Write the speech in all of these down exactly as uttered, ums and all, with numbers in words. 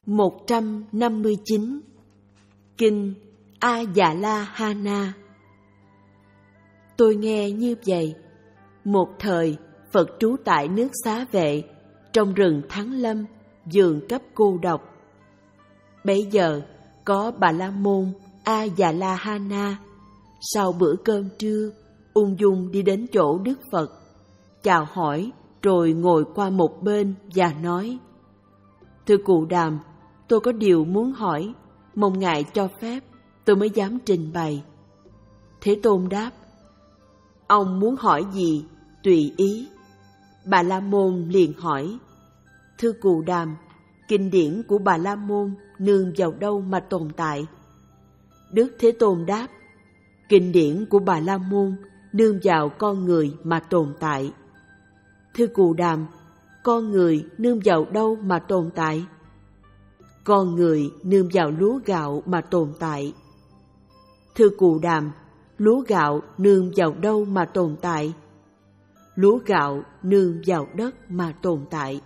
một trăm năm mươi chín. Kinh A Dạ La Hana. Tôi nghe như vậy. Một thời, Phật trú tại nước Xá Vệ, trong rừng Thắng Lâm, vườn cấp cô độc. Bấy giờ, có Bà La Môn A Dạ La Hana, sau bữa cơm trưa, ung dung đi đến chỗ Đức Phật, chào hỏi rồi ngồi qua một bên và nói: Thưa Cụ Đàm, tôi có điều muốn hỏi, mong Ngài cho phép, tôi mới dám trình bày. Thế Tôn đáp: Ông muốn hỏi gì, tùy ý. Bà La Môn liền hỏi: Thưa Cụ Đàm, kinh điển của Bà La Môn nương vào đâu mà tồn tại? Đức Thế Tôn đáp: Kinh điển của Bà La Môn nương vào con người mà tồn tại. Thưa Cụ Đàm, con người nương vào đâu mà tồn tại? Con người nương vào lúa gạo mà tồn tại. Thưa Cụ Đàm, lúa gạo nương vào đâu mà tồn tại? Lúa gạo nương vào đất mà tồn tại.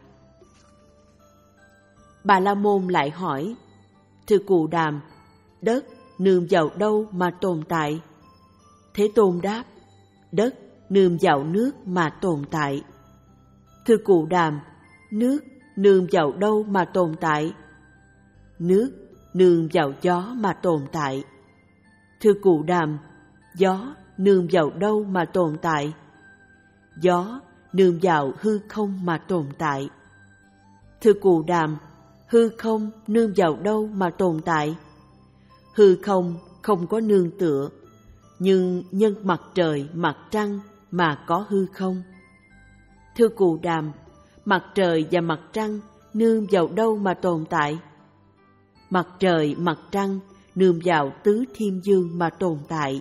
Bà La Môn lại hỏi: Thưa Cụ Đàm, đất nương vào đâu mà tồn tại? Thế Tôn đáp: Đất nương vào nước mà tồn tại. Thưa Cụ Đàm, nước nương vào đâu mà tồn tại? Nước nương vào gió mà tồn tại. Thưa Cụ Đàm, gió nương vào đâu mà tồn tại? Gió nương vào hư không mà tồn tại. Thưa Cụ Đàm, hư không nương vào đâu mà tồn tại? Hư không không có nương tựa, nhưng nhân mặt trời, mặt trăng mà có hư không. Thưa Cụ Đàm, mặt trời và mặt trăng nương vào đâu mà tồn tại? Mặt trời, mặt trăng nương vào tứ thiên dương mà tồn tại.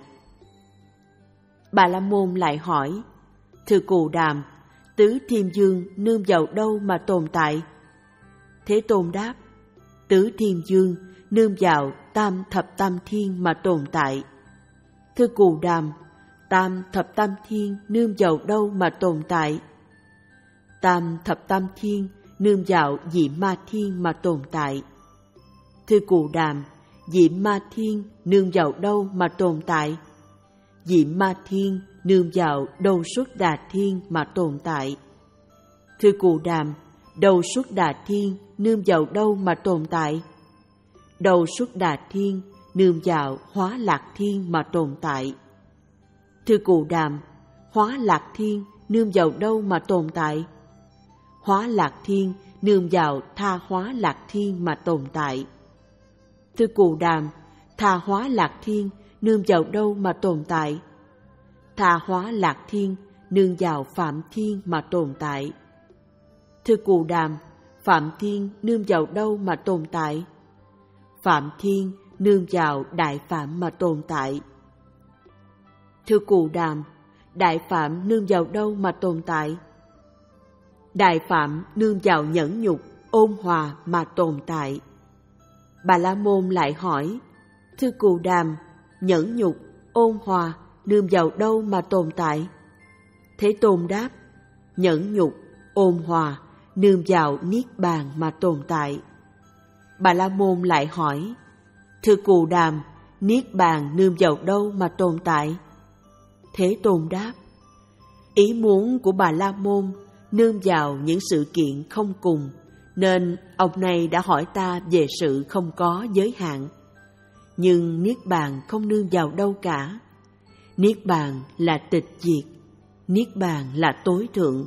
Bà La Môn lại hỏi: Thưa Cụ Đàm, tứ thiên dương nương vào đâu mà tồn tại? Thế Tôn đáp: Tứ thiên dương nương vào tam thập tam thiên mà tồn tại. Thưa Cụ Đàm, tam thập tam thiên nương vào đâu mà tồn tại? Tam thập tam thiên nương vào Dị Ma Thiên mà tồn tại. Thưa Cụ Đàm, Dị Ma Thiên nương vào đâu mà tồn tại? Dị Ma Thiên nương vào Đầu Xuất Đà Thiên mà tồn tại. Thưa Cụ Đàm, Đầu Xuất Đà Thiên nương vào đâu mà tồn tại? Đầu Xuất Đà Thiên nương vào Hóa Lạc Thiên mà tồn tại. Thưa Cụ Đàm, Hóa Lạc Thiên nương vào đâu mà tồn tại? Hóa Lạc Thiên nương vào Tha Hóa Lạc Thiên mà tồn tại. Thưa Cụ Đàm, Tha Hóa Lạc Thiên nương vào đâu mà tồn tại? Tha Hóa Lạc Thiên nương vào Phạm Thiên mà tồn tại. Thưa Cụ Đàm, Phạm Thiên nương vào đâu mà tồn tại? Phạm Thiên nương vào Đại Phạm mà tồn tại. Thưa Cụ Đàm, Đại Phạm nương vào đâu mà tồn tại? Đại Phạm nương vào nhẫn nhục, ôn hòa mà tồn tại. Bà La Môn lại hỏi: Thưa Cụ Đàm, nhẫn nhục, ôn hòa nương vào đâu mà tồn tại? Thế Tôn đáp: Nhẫn nhục, ôn hòa nương vào Niết Bàn mà tồn tại. Bà La Môn lại hỏi: Thưa Cụ Đàm, Niết Bàn nương vào đâu mà tồn tại? Thế Tôn đáp: Ý muốn của Bà La Môn nương vào những sự kiện không cùng, nên ông này đã hỏi ta về sự không có giới hạn. Nhưng Niết Bàn không nương vào đâu cả. Niết Bàn là tịch diệt, Niết Bàn là tối thượng.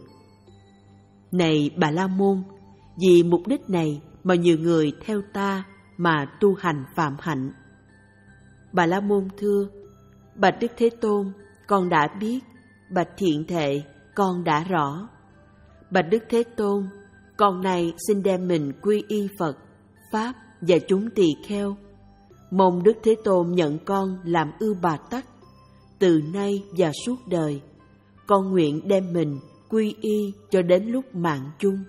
Này Bà La Môn, vì mục đích này mà nhiều người theo ta mà tu hành phạm hạnh. Bà La Môn thưa: Bạch Đức Thế Tôn, con đã biết. Bạch Thiện Thệ, con đã rõ. Bạch Đức Thế Tôn, con này xin đem mình quy y Phật, Pháp và chúng tỳ kheo. Mong Đức Thế Tôn nhận con làm Ưu Bà Tắc. Từ nay và suốt đời, con nguyện đem mình quy y cho đến lúc mạng chung.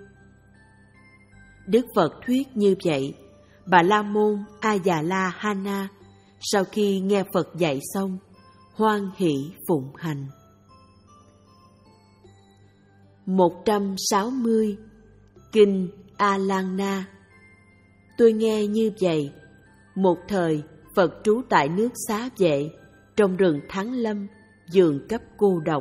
Đức Phật thuyết như vậy. Bà La Môn A Dạ La Hana sau khi nghe Phật dạy xong, hoan hỷ phụng hành. một trăm sáu mươi. Kinh A Lan Na. Tôi nghe như vậy. Một thời, Phật trú tại nước Xá Vệ, trong rừng Thắng Lâm, giường cấp cô độc.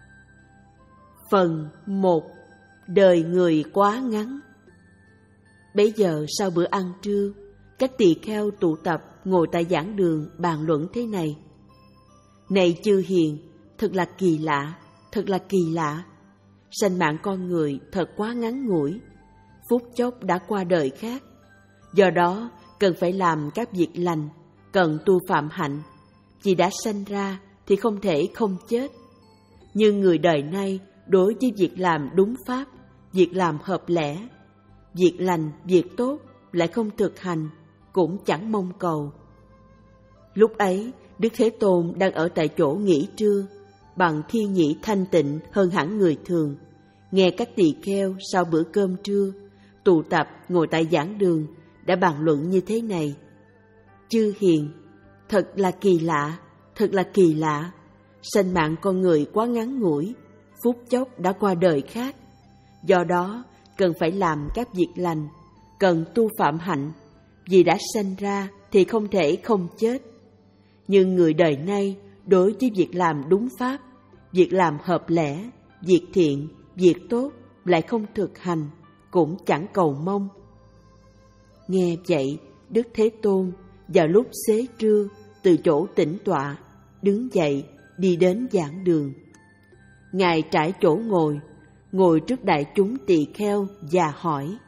Phần một. Đời người quá ngắn. Bấy giờ sau bữa ăn trưa, các tỳ kheo tụ tập ngồi tại giảng đường bàn luận thế này: Này chư hiền, thật là kỳ lạ, thật là kỳ lạ. Sanh mạng con người thật quá ngắn ngủi, phút chốc đã qua đời khác. Do đó cần phải làm các việc lành, cần tu phạm hạnh. Vì đã sanh ra thì không thể không chết. Nhưng người đời nay đối với việc làm đúng pháp, việc làm hợp lẽ, việc lành, việc tốt lại không thực hành, cũng chẳng mong cầu. Lúc ấy, Đức Thế Tôn đang ở tại chỗ nghỉ trưa, bằng thiên nhĩ thanh tịnh hơn hẳn người thường, nghe các tỳ kheo sau bữa cơm trưa tụ tập ngồi tại giảng đường đã bàn luận như thế này: Chư hiền, thật là kỳ lạ, thật là kỳ lạ. Sanh mạng con người quá ngắn ngủi, phút chốc đã qua đời khác. Do đó cần phải làm các việc lành, cần tu phạm hạnh. Vì đã sanh ra thì không thể không chết. Nhưng người đời nay đối với việc làm đúng pháp, việc làm hợp lẽ, việc thiện, việc tốt lại không thực hành, cũng chẳng cầu mong. Nghe vậy, Đức Thế Tôn vào lúc xế trưa từ chỗ tĩnh tọa đứng dậy đi đến giảng đường. Ngài trải chỗ ngồi, ngồi trước đại chúng tỳ kheo và hỏi: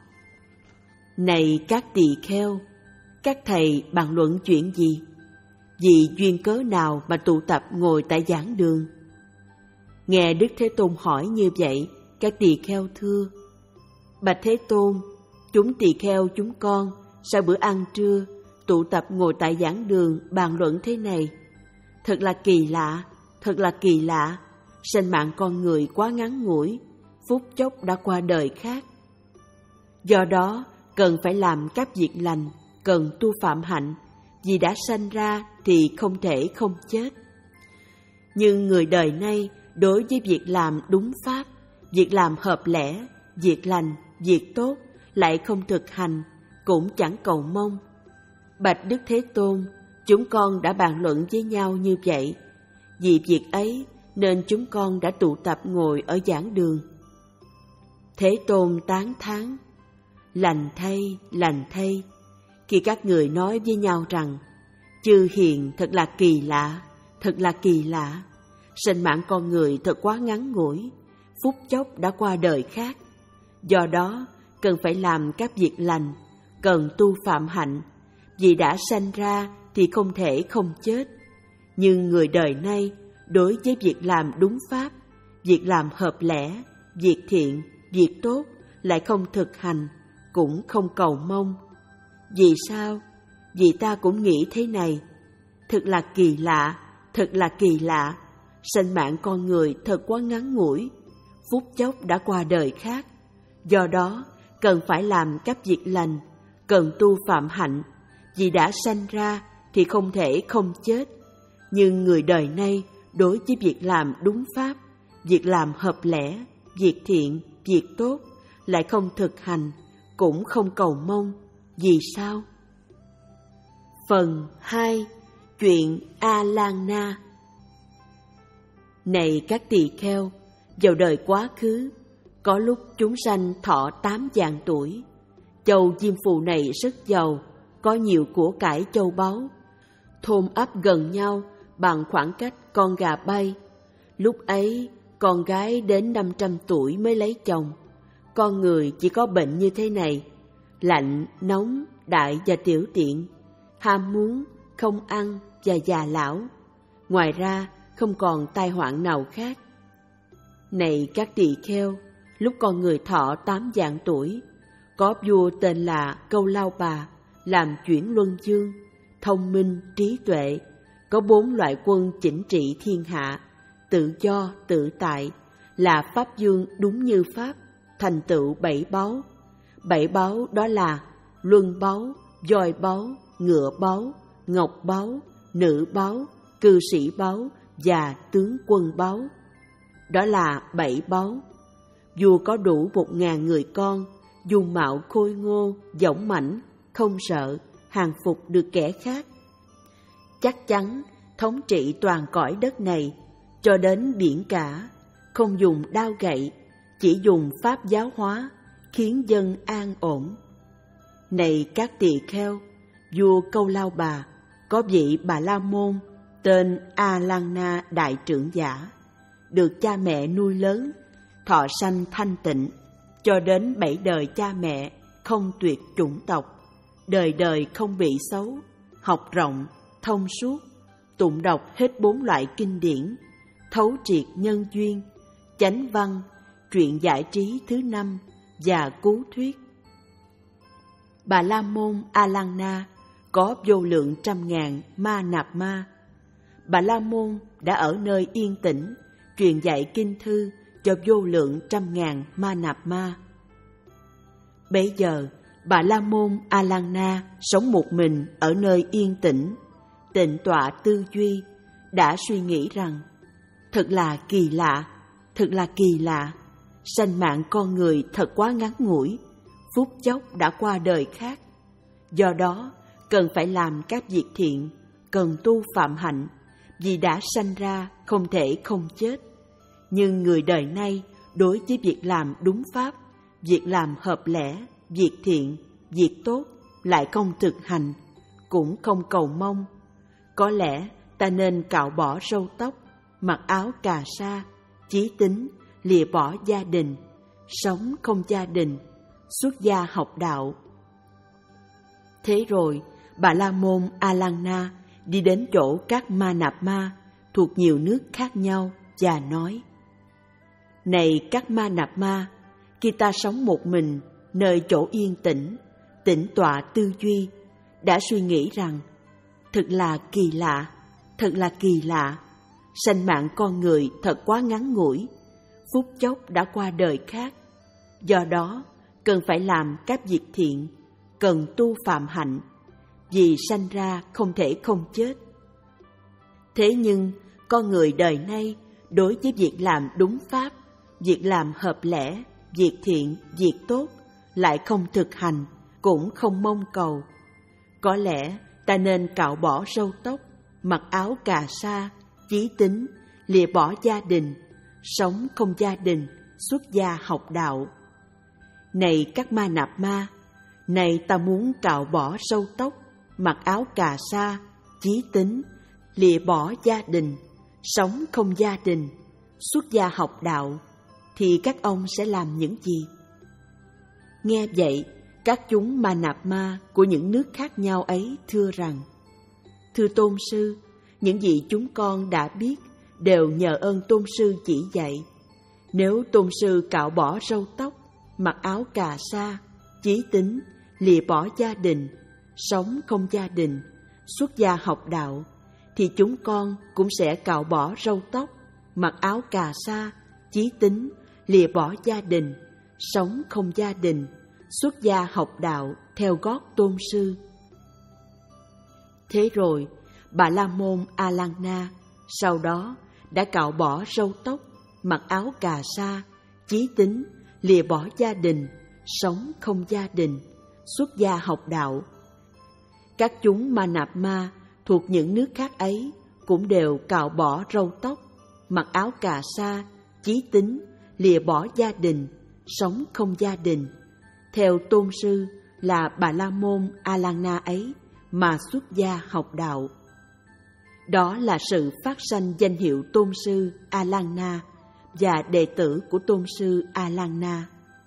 Này các tỳ kheo, các thầy bàn luận chuyện gì? Vì duyên cớ nào mà tụ tập ngồi tại giảng đường? Nghe Đức Thế Tôn hỏi như vậy, các tỳ kheo thưa: Bạch Thế Tôn, chúng tỳ kheo chúng con sau bữa ăn trưa tụ tập ngồi tại giảng đường bàn luận thế này: Thật là kỳ lạ, thật là kỳ lạ. Sanh mạng con người quá ngắn ngủi, phút chốc đã qua đời khác. Do đó cần phải làm các việc lành, cần tu phạm hạnh. Vì đã sanh ra thì không thể không chết. Nhưng người đời nay đối với việc làm đúng pháp, việc làm hợp lẽ, việc lành, việc tốt lại không thực hành, cũng chẳng cầu mong. Bạch Đức Thế Tôn, chúng con đã bàn luận với nhau như vậy. Vì việc ấy nên chúng con đã tụ tập ngồi ở giảng đường. Thế Tôn tán thán: Lành thay, lành thay. Khi các người nói với nhau rằng: Chư hiền, thật là kỳ lạ, thật là kỳ lạ. Sanh mạng con người thật quá ngắn ngủi, phút chốc đã qua đời khác. Do đó cần phải làm các việc lành, cần tu phạm hạnh. Vì đã sanh ra thì không thể không chết. Nhưng người đời nay đối với việc làm đúng pháp, việc làm hợp lẽ, việc thiện, việc tốt lại không thực hành, cũng không cầu mong. Vì sao? Vì ta cũng nghĩ thế này: Thật là kỳ lạ, thật là kỳ lạ. Sanh mạng con người thật quá ngắn ngủi, phút chốc đã qua đời khác. Do đó cần phải làm các việc lành, cần tu phạm hạnh. Vì đã sanh ra thì không thể không chết. Nhưng người đời nay đối với việc làm đúng pháp, việc làm hợp lẽ, việc thiện, việc tốt lại không thực hành, cũng không cầu mong. Vì sao? Phần hai. Chuyện A-lan-na. Này các tỳ kheo, vào đời quá khứ, có lúc chúng sanh thọ tám vạn tuổi. Châu Diêm Phù này rất giàu, có nhiều của cải châu báu, thôn ấp gần nhau bằng khoảng cách con gà bay. Lúc ấy, con gái đến năm trăm tuổi mới lấy chồng. Con người chỉ có bệnh như thế này: lạnh, nóng, đại và tiểu tiện, ham muốn, không ăn và già lão. Ngoài ra, không còn tai họa nào khác. Này các tỳ kheo, lúc con người thọ tám vạn tuổi, có vua tên là Câu Lao Bà làm chuyển luân dương, thông minh, trí tuệ, có bốn loại quân chỉnh trị thiên hạ, tự do, tự tại, là pháp dương đúng như pháp, thành tựu bảy báu. Bảy báu đó là luân báu, voi báu, ngựa báu, ngọc báu, nữ báu, cư sĩ báu và tướng quân báu. Đó là bảy báu. Vua có đủ một ngàn người con, dung mạo khôi ngô, dõng mãnh, không sợ hàng phục được kẻ khác. Chắc chắn thống trị toàn cõi đất này cho đến biển cả, không dùng đao gậy, chỉ dùng pháp giáo hóa, khiến dân an ổn. Này các tỳ kheo, vua Câu Lao Bà có vị Bà La Môn tên A Lan Na đại trưởng giả, được cha mẹ nuôi lớn, thọ sanh thanh tịnh, cho đến bảy đời cha mẹ không tuyệt chủng tộc, đời đời không bị xấu, học rộng, thông suốt, tụng đọc hết bốn loại kinh điển, thấu triệt nhân duyên, chánh văn, truyện giải trí thứ năm và cứu thuyết. Bà La Môn A Lan Na có vô lượng trăm ngàn ma nạp ma. Bà La Môn đã ở nơi yên tĩnh truyền dạy kinh thư cho vô lượng trăm ngàn ma nạp ma. Bấy giờ Bà La Môn A Lan Na sống một mình ở nơi yên tĩnh, tịnh tọa tư duy, đã suy nghĩ rằng thật là kỳ lạ, thật là kỳ lạ, sanh mạng con người thật quá ngắn ngủi, phút chốc đã qua đời khác. Do đó cần phải làm các việc thiện, cần tu phạm hạnh, vì đã sanh ra không thể không chết. Nhưng người đời nay đối với việc làm đúng pháp, việc làm hợp lẽ, việc thiện, việc tốt lại không thực hành, cũng không cầu mong. Có lẽ ta nên cạo bỏ râu tóc, mặc áo cà sa, chí tín, lìa bỏ gia đình, sống không gia đình, xuất gia học đạo. Thế rồi Bà La Môn A Lan Na đi đến chỗ các ma nạp ma thuộc nhiều nước khác nhau và nói: Này các ma nạp ma, khi ta sống một mình nơi chỗ yên tĩnh, tĩnh tọa tư duy, đã suy nghĩ rằng thật là kỳ lạ, thật là kỳ lạ, sanh mạng con người thật quá ngắn ngủi, phút chốc đã qua đời khác. Do đó cần phải làm các việc thiện, cần tu phạm hạnh, vì sanh ra không thể không chết. Thế nhưng con người đời nay đối với việc làm đúng pháp, việc làm hợp lẽ, việc thiện, việc tốt lại không thực hành, cũng không mong cầu. Có lẽ ta nên cạo bỏ râu tóc, mặc áo cà sa, chí tín, lìa bỏ gia đình, sống không gia đình, xuất gia học đạo. Này các ma nạp ma, này ta muốn cạo bỏ râu tóc, mặc áo cà sa, chí tín, lìa bỏ gia đình, sống không gia đình, xuất gia học đạo, thì các ông sẽ làm những gì? Nghe vậy, các chúng ma nạp ma của những nước khác nhau ấy thưa rằng: Thưa Tôn Sư, những gì chúng con đã biết đều nhờ ơn Tôn Sư chỉ dạy. Nếu Tôn Sư cạo bỏ râu tóc, mặc áo cà sa, chí tín, lìa bỏ gia đình, sống không gia đình, xuất gia học đạo, thì chúng con cũng sẽ cạo bỏ râu tóc, mặc áo cà sa, chí tín, lìa bỏ gia đình, sống không gia đình, xuất gia học đạo theo gót Tôn Sư. Thế rồi Bà La Môn A Lan Na sau đó đã cạo bỏ râu tóc, mặc áo cà sa, chí tín, lìa bỏ gia đình, sống không gia đình, xuất gia học đạo. Các chúng ma nạp ma thuộc những nước khác ấy cũng đều cạo bỏ râu tóc, mặc áo cà sa, chí tín, lìa bỏ gia đình, sống không gia đình, theo Tôn Sư là Bà La Môn A Lan Na ấy mà xuất gia học đạo. Đó là sự phát sanh danh hiệu Tôn Sư A Lan Na và đệ tử của Tôn Sư A Lan Na.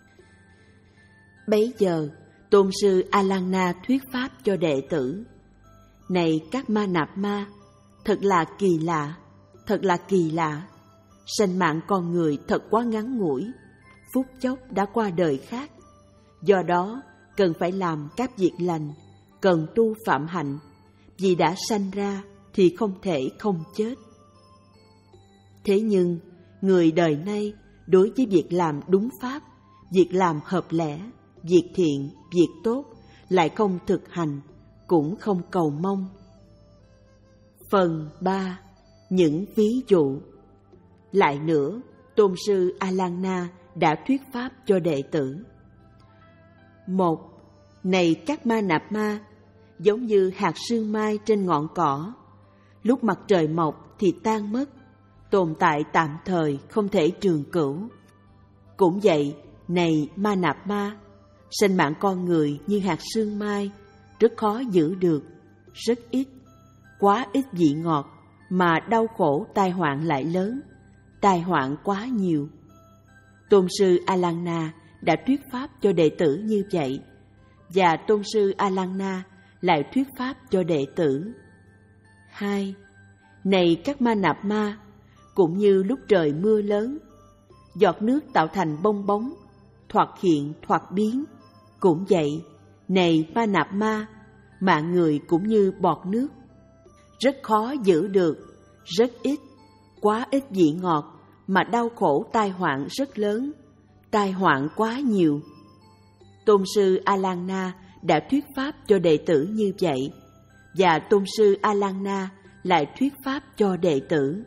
Bấy giờ Tôn Sư A Lan Na thuyết pháp cho đệ tử: Này các ma nạp ma, thật là kỳ lạ, thật là kỳ lạ, sanh mạng con người thật quá ngắn ngủi, phút chốc đã qua đời khác. Do đó cần phải làm các việc lành, cần tu phạm hạnh, vì đã sanh ra thì không thể không chết. Thế nhưng người đời nay đối với việc làm đúng pháp, việc làm hợp lẽ, việc thiện, việc tốt lại không thực hành, cũng không cầu mong. Phần ba. Những ví dụ. Lại nữa, Tôn Sư A Lan Na đã thuyết pháp cho đệ tử. Một. Này các ma nạp ma, giống như hạt sương mai trên ngọn cỏ, lúc mặt trời mọc thì tan mất, tồn tại tạm thời, không thể trường cửu. Cũng vậy, này ma nạp ma, sinh mạng con người như hạt sương mai, rất khó giữ được, rất ít, quá ít vị ngọt, mà đau khổ tai họa lại lớn, tai họa quá nhiều. Tôn sư Alanga đã thuyết pháp cho đệ tử như vậy, và Tôn sư Alanga lại thuyết pháp cho đệ tử. Hai, này các ma nạp ma, cũng như lúc trời mưa lớn, giọt nước tạo thành bong bóng, thoạt hiện thoạt biến. Cũng vậy, này ma nạp ma, mạng người cũng như bọt nước, rất khó giữ được, rất ít, quá ít vị ngọt, mà đau khổ tai họa rất lớn, tai họa quá nhiều. Tôn sư Alanga đã thuyết pháp cho đệ tử như vậy, và Tôn sư Alanga lại thuyết pháp cho đệ tử.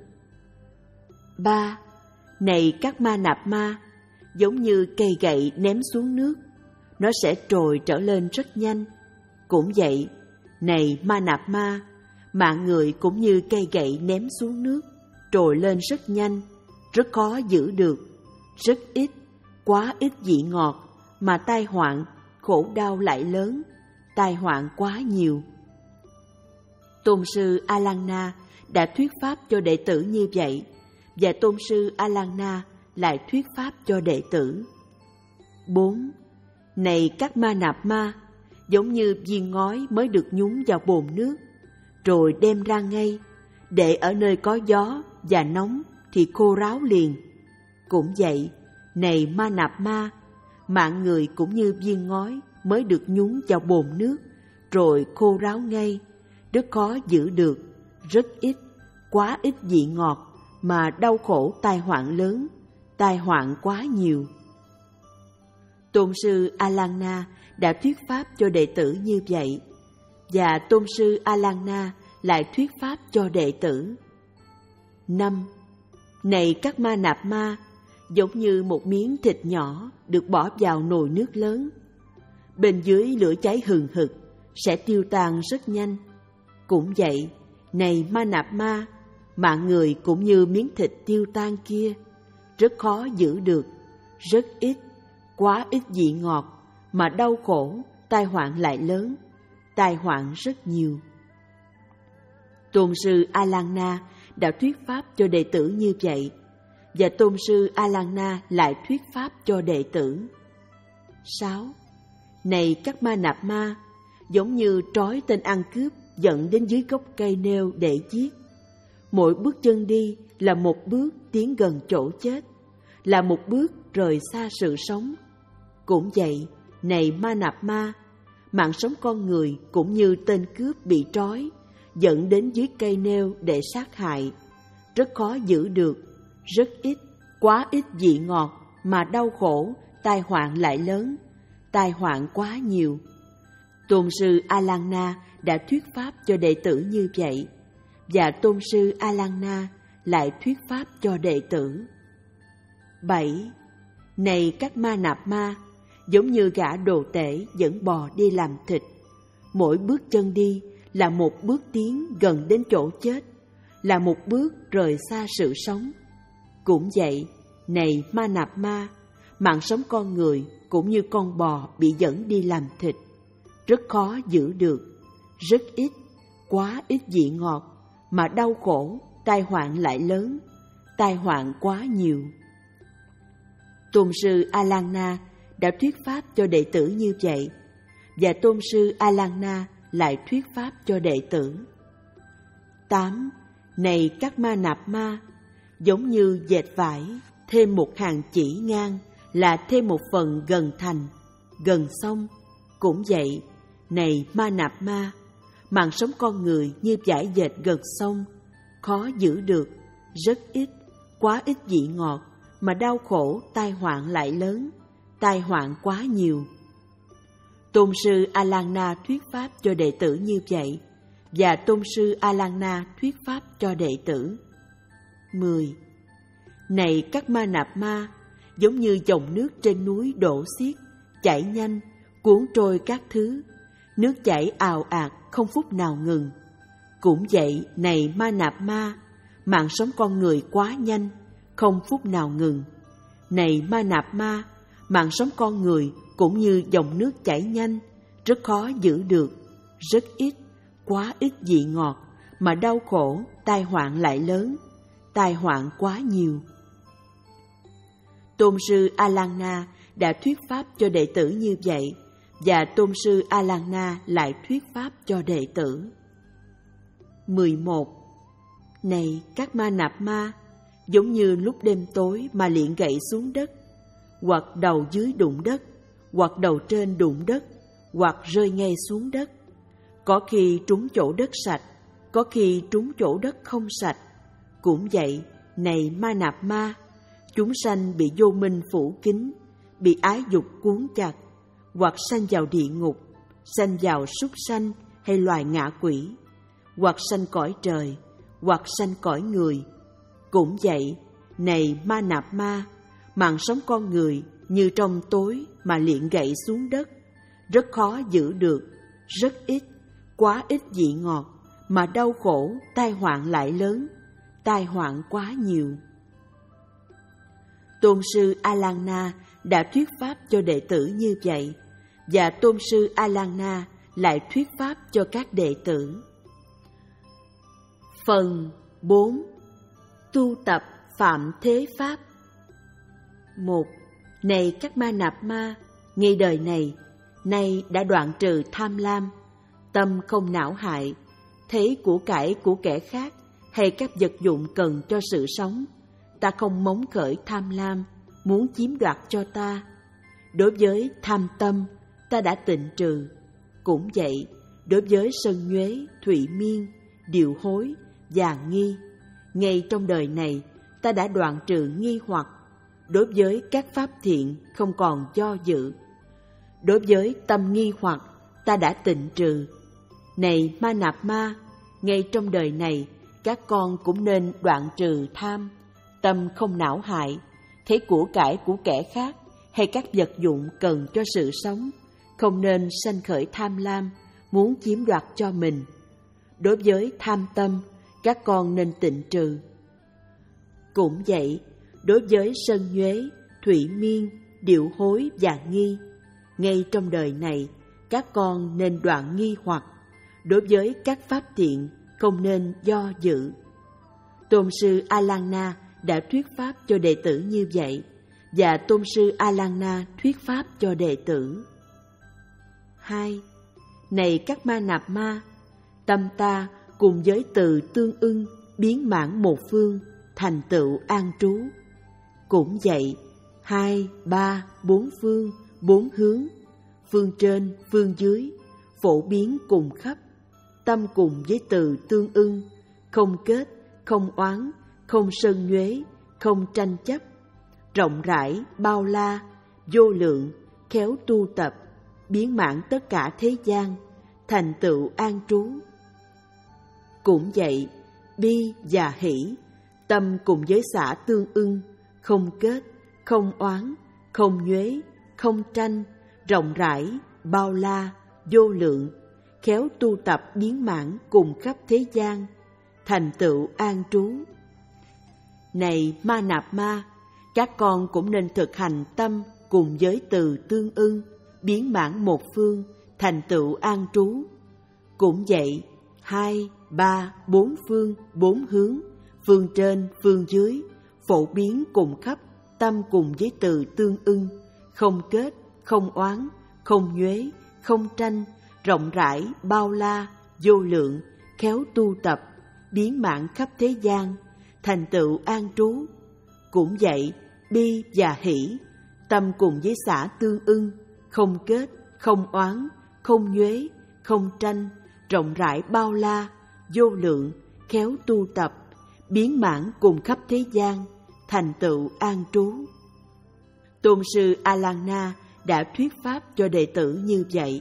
Ba, này các ma nạp ma, giống như cây gậy ném xuống nước, nó sẽ trồi trở lên rất nhanh. Cũng vậy, này ma nạp ma, mạng người cũng như cây gậy ném xuống nước, trồi lên rất nhanh, rất khó giữ được, rất ít, quá ít vị ngọt, mà tai họa, khổ đau lại lớn, tai họa quá nhiều. Tôn sư Alanga đã thuyết pháp cho đệ tử như vậy, và Tôn sư Alanga lại thuyết pháp cho đệ tử. Bốn, này các ma nạp ma, giống như viên ngói mới được nhúng vào bồn nước, rồi đem ra ngay, để ở nơi có gió và nóng thì khô ráo liền. Cũng vậy, này ma nạp ma, mạng người cũng như viên ngói mới được nhúng vào bồn nước, rồi khô ráo ngay, rất khó giữ được, rất ít, quá ít vị ngọt, mà đau khổ tai họa lớn, tai họa quá nhiều. Tôn sư Alanga đã thuyết pháp cho đệ tử như vậy, và Tôn sư Alanga lại thuyết pháp cho đệ tử. Năm, này các ma nạp ma, giống như một miếng thịt nhỏ được bỏ vào nồi nước lớn, bên dưới lửa cháy hừng hực, sẽ tiêu tan rất nhanh. Cũng vậy, này ma nạp ma, mạng người cũng như miếng thịt tiêu tan kia, rất khó giữ được, rất ít, quá ít vị ngọt, mà đau khổ, tai họa lại lớn, tai họa rất nhiều. Tôn sư Alanga đã thuyết pháp cho đệ tử như vậy, và Tôn sư Alanga lại thuyết pháp cho đệ tử. Sáu, này các ma nạp ma, giống như trói tên ăn cướp dẫn đến dưới gốc cây nêu để giết. Mỗi bước chân đi là một bước tiến gần chỗ chết, là một bước rời xa sự sống. Cũng vậy, này ma nạp ma, mạng sống con người cũng như tên cướp bị trói, dẫn đến dưới cây nêu để sát hại, rất khó giữ được, rất ít, quá ít vị ngọt, mà đau khổ, tai họa lại lớn, tai họa quá nhiều. Tôn sư Alanga đã thuyết pháp cho đệ tử như vậy, và Tôn sư Alanga lại thuyết pháp cho đệ tử. Bảy, này các ma nạp ma, giống như gã đồ tể dẫn bò đi làm thịt, mỗi bước chân đi là một bước tiến gần đến chỗ chết, là một bước rời xa sự sống. Cũng vậy, này ma nạp ma, mạng sống con người cũng như con bò bị dẫn đi làm thịt, rất khó giữ được, rất ít, quá ít vị ngọt, mà đau khổ, tai họa lại lớn, tai họa quá nhiều. Tôn sư Alanga đã thuyết pháp cho đệ tử như vậy, và Tôn sư Alanga lại thuyết pháp cho đệ tử. Tám, này các ma nạp ma, giống như dệt vải, thêm một hàng chỉ ngang là thêm một phần gần thành, gần xong. Cũng vậy, này ma nạp ma, mạng sống con người như vải dệt gần xong, khó giữ được, rất ít, quá ít vị ngọt, mà đau khổ, tai họa lại lớn, tai họa quá nhiều. Tôn sư Alanga thuyết pháp cho đệ tử như vậy, và Tôn sư Alanga thuyết pháp cho đệ tử. Mười, này các ma nạp ma, giống như dòng nước trên núi đổ xiết, chảy nhanh, cuốn trôi các thứ, nước chảy ào ạt không phút nào ngừng. Cũng vậy, này Ma Nạp Ma, mạng sống con người quá nhanh, không phút nào ngừng. Này Ma Nạp Ma, mạng sống con người cũng như dòng nước chảy nhanh, rất khó giữ được, rất ít, quá ít vị ngọt, mà đau khổ, tai hoạn lại lớn, tai hoạn quá nhiều. Tôn sư A Lan Na đã thuyết pháp cho đệ tử như vậy, và Tôn sư A Lan Na lại thuyết pháp cho đệ tử. mười một. Này các Ma Nạp Ma, giống như lúc đêm tối mà liệng gậy xuống đất, hoặc đầu dưới đụng đất, hoặc đầu trên đụng đất, hoặc rơi ngay xuống đất. Có khi trúng chỗ đất sạch, có khi trúng chỗ đất không sạch. Cũng vậy, này Ma Nạp Ma, chúng sanh bị vô minh phủ kín, bị ái dục cuốn chặt, hoặc sanh vào địa ngục, sanh vào súc sanh hay loài ngạ quỷ, hoặc sanh cõi trời, hoặc sanh cõi người. Cũng vậy, này Ma Nạp Ma, mạng sống con người như trong tối mà liệng gậy xuống đất, rất khó giữ được, rất ít, quá ít vị ngọt, mà đau khổ, tai hoạn lại lớn, tai hoạn quá nhiều. Tôn sư A Lan Na đã thuyết pháp cho đệ tử như vậy, và Tôn sư A Lan Na lại thuyết pháp cho các đệ tử. Phần bốn. Tu tập Phạm Thế Pháp. Một. Này các Ma Nạp Ma, ngay đời này, nay đã đoạn trừ tham lam, tâm không não hại, thấy của cải của kẻ khác hay các vật dụng cần cho sự sống, ta không móng khởi tham lam, muốn chiếm đoạt cho ta. Đối với tham tâm, ta đã tịnh trừ. Cũng vậy, đối với sân nhuế, thụy miên, điều hối, và nghi, ngay trong đời này, ta đã đoạn trừ nghi hoặc. Đối với các pháp thiện không còn do dự. Đối với tâm nghi hoặc, ta đã tịnh trừ. Này Ma Nạp Ma, ngay trong đời này, các con cũng nên đoạn trừ tham, tâm không não hại, thấy của cải của kẻ khác hay các vật dụng cần cho sự sống, không nên sanh khởi tham lam, muốn chiếm đoạt cho mình. Đối với tham tâm, các con nên tịnh trừ. Cũng vậy, đối với sân nhuế, thụy miên, điệu hối và nghi, ngay trong đời này, các con nên đoạn nghi hoặc. Đối với các pháp thiện, không nên do dự. Tôn sư A Lan Na đã thuyết pháp cho đệ tử như vậy, và Tôn sư A Lan Na thuyết pháp cho đệ tử. Hai. Này các Ma Nạp Ma, tâm ta cùng với từ tương ưng biến mãn một phương, thành tựu an trú. Cũng vậy, hai, ba, bốn phương, bốn hướng, phương trên, phương dưới, phổ biến cùng khắp, tâm cùng với từ tương ưng, không kết, không oán, không sân nhuế, không tranh chấp, rộng rãi, bao la, vô lượng, khéo tu tập, biến mãn tất cả thế gian, thành tựu an trú. Cũng vậy, bi và hỷ, tâm cùng với xả tương ưng, không kết, không oán, không nhuế, không tranh, rộng rãi, bao la, vô lượng, khéo tu tập biến mãn cùng khắp thế gian, thành tựu an trú. Này Ma Nạp Ma, các con cũng nên thực hành tâm cùng với từ tương ưng, biến mãn một phương, thành tựu an trú. Cũng vậy, hai, ba, bốn phương, bốn hướng, phương trên, phương dưới, phổ biến cùng khắp, tâm cùng với từ tương ưng, không kết, không oán, không nhuế, không tranh, rộng rãi, bao la, vô lượng, khéo tu tập, biến mãn khắp thế gian, thành tựu an trú. Cũng vậy, bi và hỷ, tâm cùng với xả tương ưng, không kết, không oán, không nhuế, không tranh, rộng rãi bao la, vô lượng, khéo tu tập, biến mãn cùng khắp thế gian, thành tựu an trú. Tôn sư A Lan Na đã thuyết pháp cho đệ tử như vậy.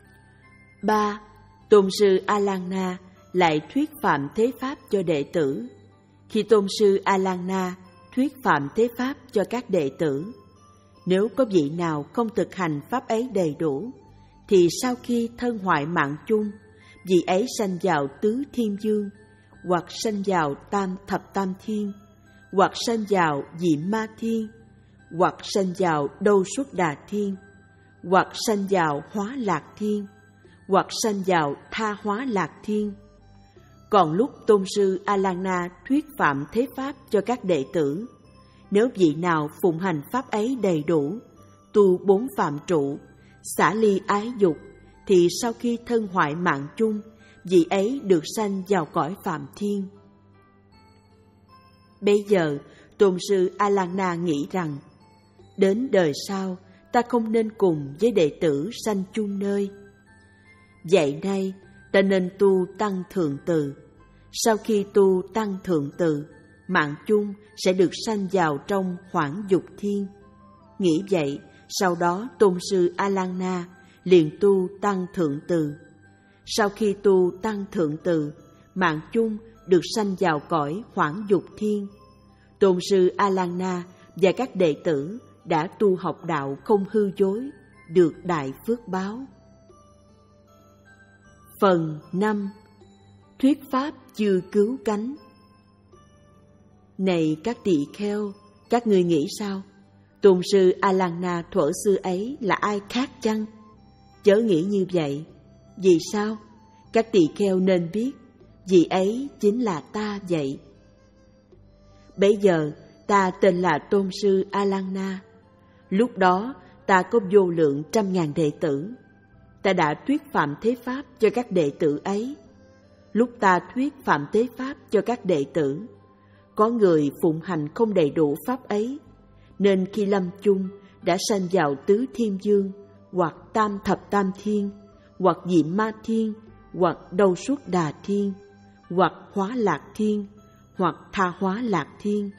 Ba. Tôn sư A Lan Na lại thuyết phạm thế pháp cho đệ tử. Khi tôn sư A Lan Na thuyết phạm thế pháp cho các đệ tử, nếu có vị nào không thực hành pháp ấy đầy đủ, thì sau khi thân hoại mạng chung, vị ấy sanh vào tứ thiên dương, hoặc sanh vào tam thập tam thiên, hoặc sanh vào diệm ma thiên, hoặc sanh vào đâu xuất đà thiên, hoặc sanh vào hóa lạc thiên, hoặc sanh vào tha hóa lạc thiên. Còn lúc Tôn sư A Lan Na thuyết phạm thế pháp cho các đệ tử, nếu vị nào phụng hành pháp ấy đầy đủ, tu bốn phạm trụ, xả ly ái dục, thì sau khi thân hoại mạng chung, vị ấy được sanh vào cõi phạm thiên. Bây giờ Tôn sư A Lan Na nghĩ rằng, đến đời sau ta không nên cùng với đệ tử sanh chung nơi. Vậy nay ta nên tu tăng thượng từ. Sau khi tu tăng thượng từ, mạng chung sẽ được sanh vào trong hoảng dục thiên. Nghĩ vậy, sau đó Tôn sư A Lan Na liền tu tăng thượng từ. Sau khi tu tăng thượng từ, mạng chung được sanh vào cõi hoảng dục thiên. Tôn sư A Lan Na và các đệ tử đã tu học đạo không hư dối, được đại phước báo. Phần năm. Thuyết pháp chưa cứu cánh. Này các tỳ kheo, các ngươi nghĩ sao? Tôn sư A Lan Na thuở xưa ấy là ai khác chăng? Chớ nghĩ như vậy. Vì sao? Các tỳ kheo nên biết, vì ấy chính là ta vậy. Bây giờ ta tên là Tôn sư A Lan Na. Lúc đó ta có vô lượng trăm ngàn đệ tử. Ta đã thuyết phạm thế pháp cho các đệ tử ấy. Lúc ta thuyết phạm thế pháp cho các đệ tử, có người phụng hành không đầy đủ pháp ấy, nên khi lâm chung đã sanh vào tứ thiên dương, hoặc tam thập tam thiên, hoặc diệm ma thiên, hoặc đâu xuất đà thiên, hoặc hóa lạc thiên, hoặc tha hóa lạc thiên.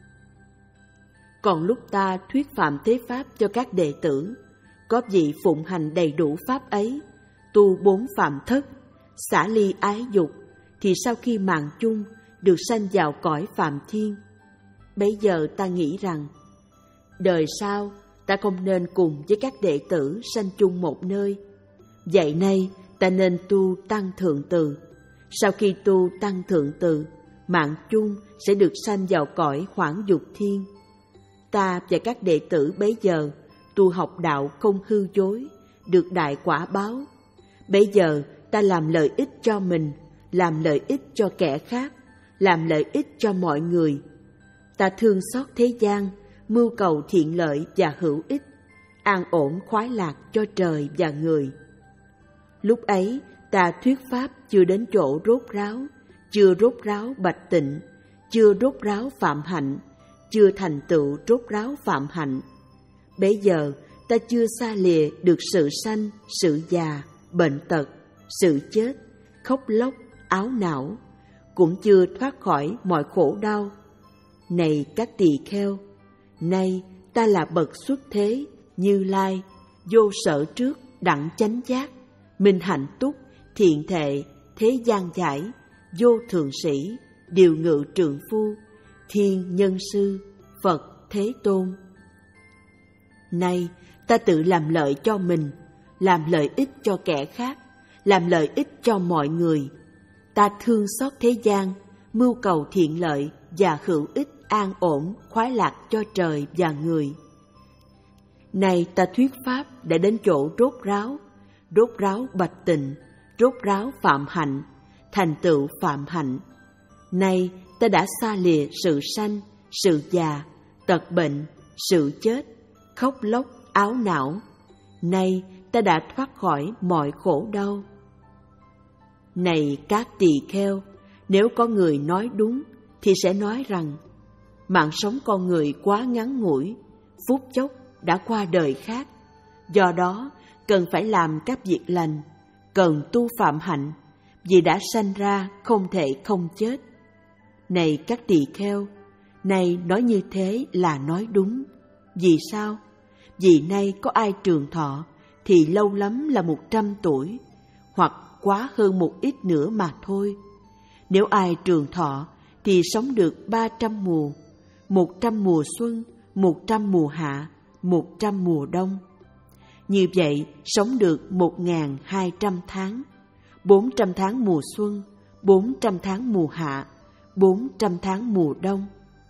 Còn lúc ta thuyết phạm thế pháp cho các đệ tử, có vị phụng hành đầy đủ pháp ấy, tu bốn phạm thất, xả ly ái dục, thì sau khi mạng chung được sanh vào cõi phạm thiên. Bây giờ ta nghĩ rằng, đời sau ta không nên cùng với các đệ tử sanh chung một nơi. Vậy nay ta nên tu tăng thượng từ. Sau khi tu tăng thượng từ, mạng chung sẽ được sanh vào cõi hoảng dục thiên. Ta và các đệ tử bấy giờ tu học đạo không hư dối, được đại quả báo. Bây giờ ta làm lợi ích cho mình, làm lợi ích cho kẻ khác, làm lợi ích cho mọi người. Ta thương xót thế gian, mưu cầu thiện lợi và hữu ích, an ổn khoái lạc cho trời và người. Lúc ấy ta thuyết pháp chưa đến chỗ rốt ráo, chưa rốt ráo bạch tịnh, chưa rốt ráo phạm hạnh, chưa thành tựu rốt ráo phạm hạnh. Bấy giờ ta chưa xa lìa được sự sanh, sự già, bệnh tật, sự chết, khóc lóc, áo não, cũng chưa thoát khỏi mọi khổ đau. Này các tỳ kheo, nay ta là bậc xuất thế, Như Lai, vô sở trước, đẳng chánh giác, minh hạnh túc, thiện thệ, thế gian giải, vô thượng sĩ, điều ngự trượng phu, thiên nhân sư, Phật Thế Tôn. Nay ta tự làm lợi cho mình, làm lợi ích cho kẻ khác, làm lợi ích cho mọi người. Ta thương xót thế gian, mưu cầu thiện lợi và hữu ích an ổn, khoái lạc cho trời và người. Nay ta thuyết pháp đã đến chỗ rốt ráo, rốt ráo bạch tịnh, rốt ráo phạm hạnh, thành tựu phạm hạnh. Nay ta đã xa lìa sự sanh, sự già, tật bệnh, sự chết, khóc lóc, áo não. Nay ta đã thoát khỏi mọi khổ đau. Này các tỳ kheo, nếu có người nói đúng thì sẽ nói rằng, mạng sống con người quá ngắn ngủi, phút chốc đã qua đời khác. Do đó cần phải làm các việc lành, cần tu phạm hạnh, vì đã sanh ra không thể không chết. Này các tỳ kheo, này nói như thế là nói đúng. Vì sao? Vì nay có ai trường thọ thì lâu lắm là một trăm tuổi, hoặc quá hơn một ít nữa mà thôi. Nếu ai trường thọ thì sống được ba trăm mùa, một trăm mùa xuân, một trăm mùa hạ, một trăm mùa đông. Như vậy, sống được một nghìn hai trăm tháng, bốn trăm tháng mùa xuân, bốn trăm tháng mùa hạ, bốn trăm tháng mùa đông.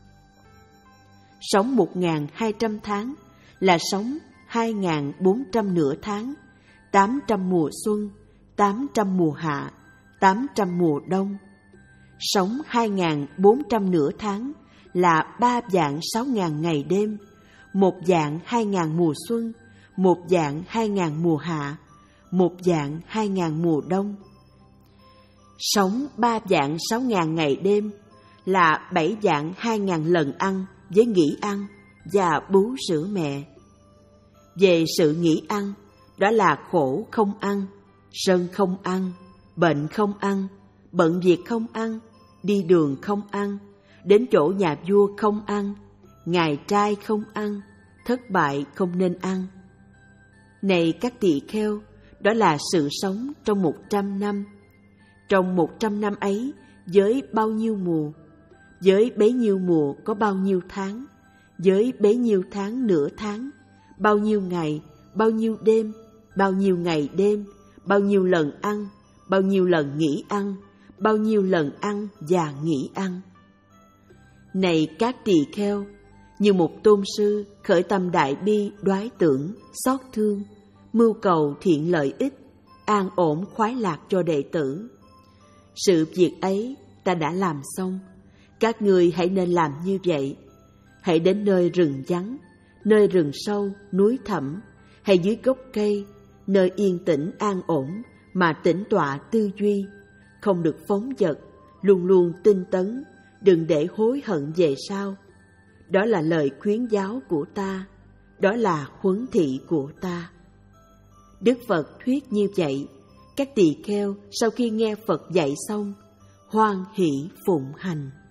Sống một nghìn hai trăm tháng là sống hai nghìn bốn trăm nửa tháng, tám trăm mùa xuân, tám trăm mùa hạ, tám trăm mùa đông. Sống hai nghìn bốn trăm nửa tháng là ba vạn sáu ngàn ngày đêm, một vạn hai ngàn mùa xuân, một vạn hai ngàn mùa hạ, một vạn hai ngàn mùa đông. Sống ba vạn sáu ngàn ngày đêm là bảy vạn hai ngàn lần ăn với nghỉ ăn và bú sữa mẹ. Về sự nghỉ ăn, đó là khổ không ăn, sân không ăn, bệnh không ăn, bận việc không ăn, đi đường không ăn, đến chỗ nhà vua không ăn, ngài trai không ăn, thất bại không nên ăn. Này các tỳ kheo, đó là sự sống trong một trăm năm. Trong một trăm năm ấy, với bao nhiêu mùa? Với bấy nhiêu mùa có bao nhiêu tháng? Với bấy nhiêu tháng nửa tháng? Bao nhiêu ngày, bao nhiêu đêm, bao nhiêu ngày đêm, bao nhiêu lần ăn, bao nhiêu lần nghỉ ăn, bao nhiêu lần ăn và nghỉ ăn. Này các tỳ kheo, như một tôn sư khởi tâm đại bi đoái tưởng, xót thương, mưu cầu thiện lợi ích, an ổn khoái lạc cho đệ tử. Sự việc ấy ta đã làm xong, các ngươi hãy nên làm như vậy. Hãy đến nơi rừng vắng, nơi rừng sâu, núi thẳm, hay dưới gốc cây, nơi yên tĩnh an ổn mà tĩnh tọa tư duy, không được phóng dật, luôn luôn tinh tấn, đừng để hối hận về sau. Đó là lời khuyến giáo của ta, đó là huấn thị của ta. Đức Phật thuyết như vậy, các tỳ kheo sau khi nghe Phật dạy xong, hoan hỷ phụng hành.